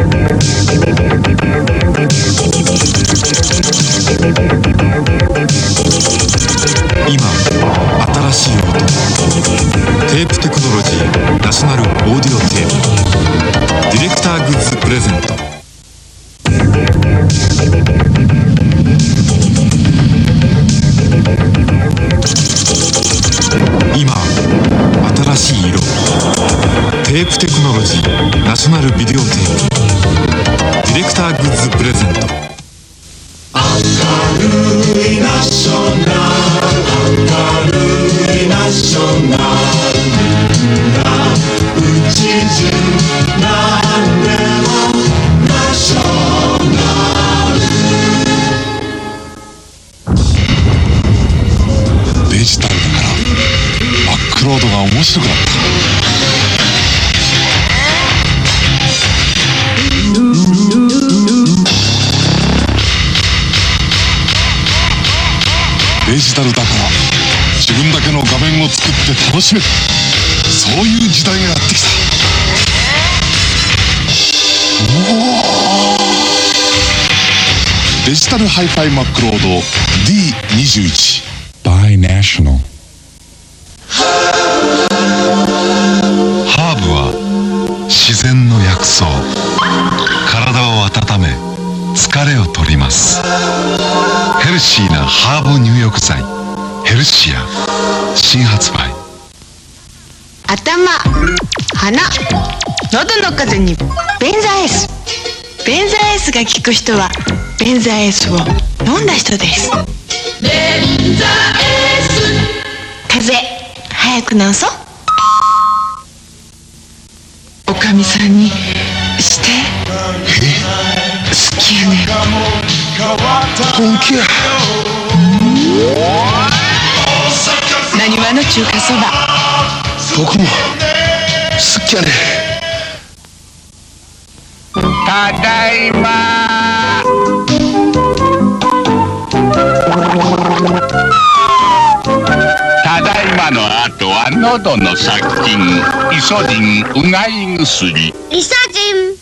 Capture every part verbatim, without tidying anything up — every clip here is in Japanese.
今新しい音、テープテクノロジーナショナルオーディオテープ、ディレクターグッズプレゼント。今新しい色、テープテクノロジーナショナルビデオテープ、ディレクターグッズプレゼント。明るいナショナル、明るいナショナル、みんなうち中なんでもナショナル。デジタルだからバックロードが面白くなった。デジタルだから自分だけの画面を作って楽しめる、そういう時代がやってきた。おー、デジタルハイファイマックロード ディーにじゅういち by National。 ハーブは自然の薬草、体を温め疲れを取ります。ヘルシーなハーブ入浴剤ヘルシア、新発売。 頭、鼻、喉の風邪にベンザエース。ベンザエースが効く人はベンザエースを飲んだ人です。ベンザエース、風邪早く治そう。おかみさんにして好きやねん。 本気や。 なにわの中華そば、 僕も好きやね。 ただいま。ただいまの後は喉の殺菌、イソジンうがい薬。 イソジン。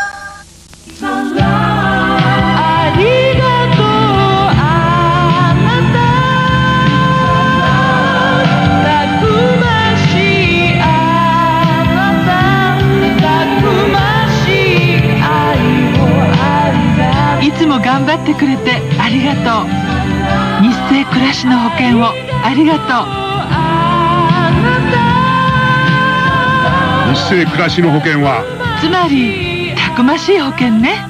いつも頑張ってくれてありがとう。日清暮らしの保険をありがとう。日清暮らしの保険はつまりたくましい保険ね。